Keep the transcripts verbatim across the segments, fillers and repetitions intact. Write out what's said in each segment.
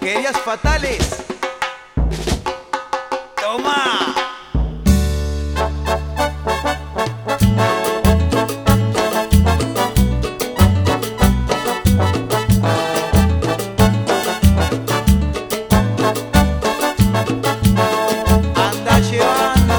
Porquerías fatales. Toma. Anda llevando.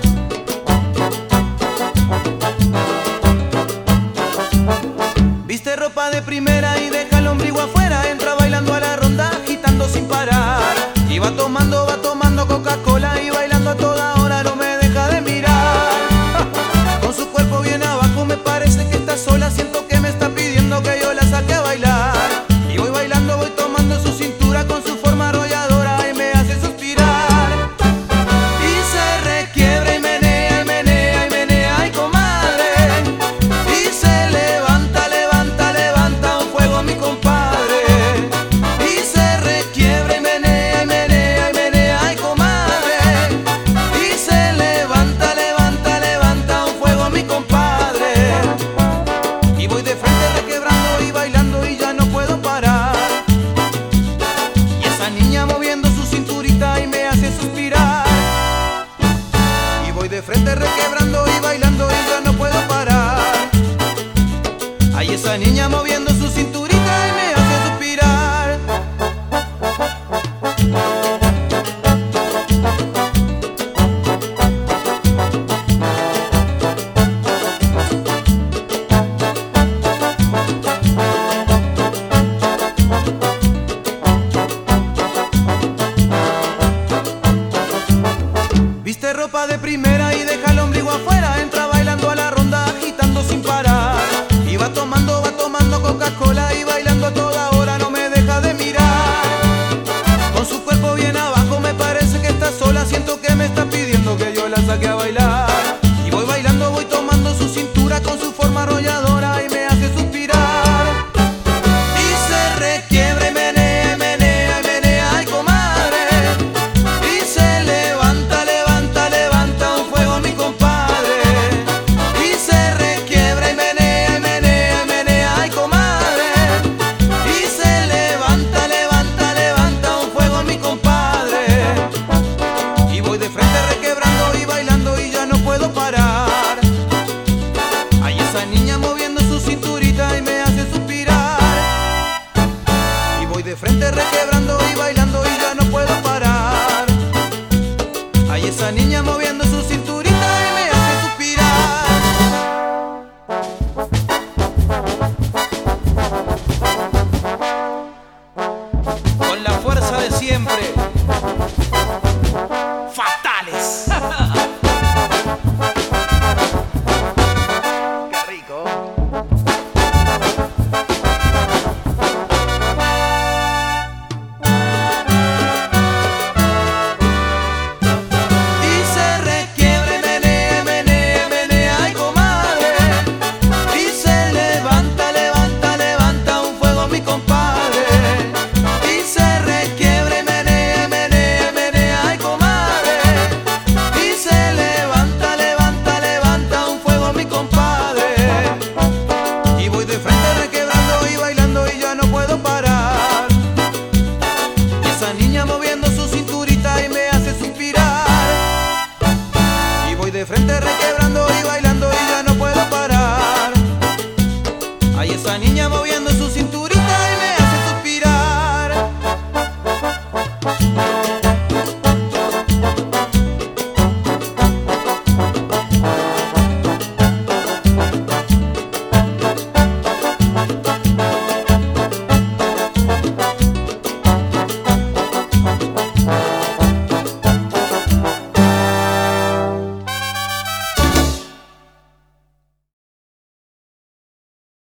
Viste ropa de primera y deja el ombligo afuera. Entra bailando a la ronda, agitando sin parar. Y va tomando, va tomando Coca-Cola y bailando a toda hora, no me deja de mirar. Con su cuerpo bien abajo me parece que está sola. Siento que me está pidiendo que yo la saque a bailar. Y voy bailando, voy tomando su cintura con su forma arrolladora y me hace suspirar. Y se requiebra y menea y menea y menea, ay comadre. Y se levanta, levanta, levanta un fuego mi compadre. Y se requiebra y menea y menea y menea, ay comadre. Y se levanta, levanta, levanta un fuego mi compadre. Y voy de frente requebrando y bailando y ya no puedo parar. Y esa niña moviendo su cinturita y me hace suspirar. Y voy de frente requebrando y bailando y ya no puedo parar. Ay, esa niña moviendo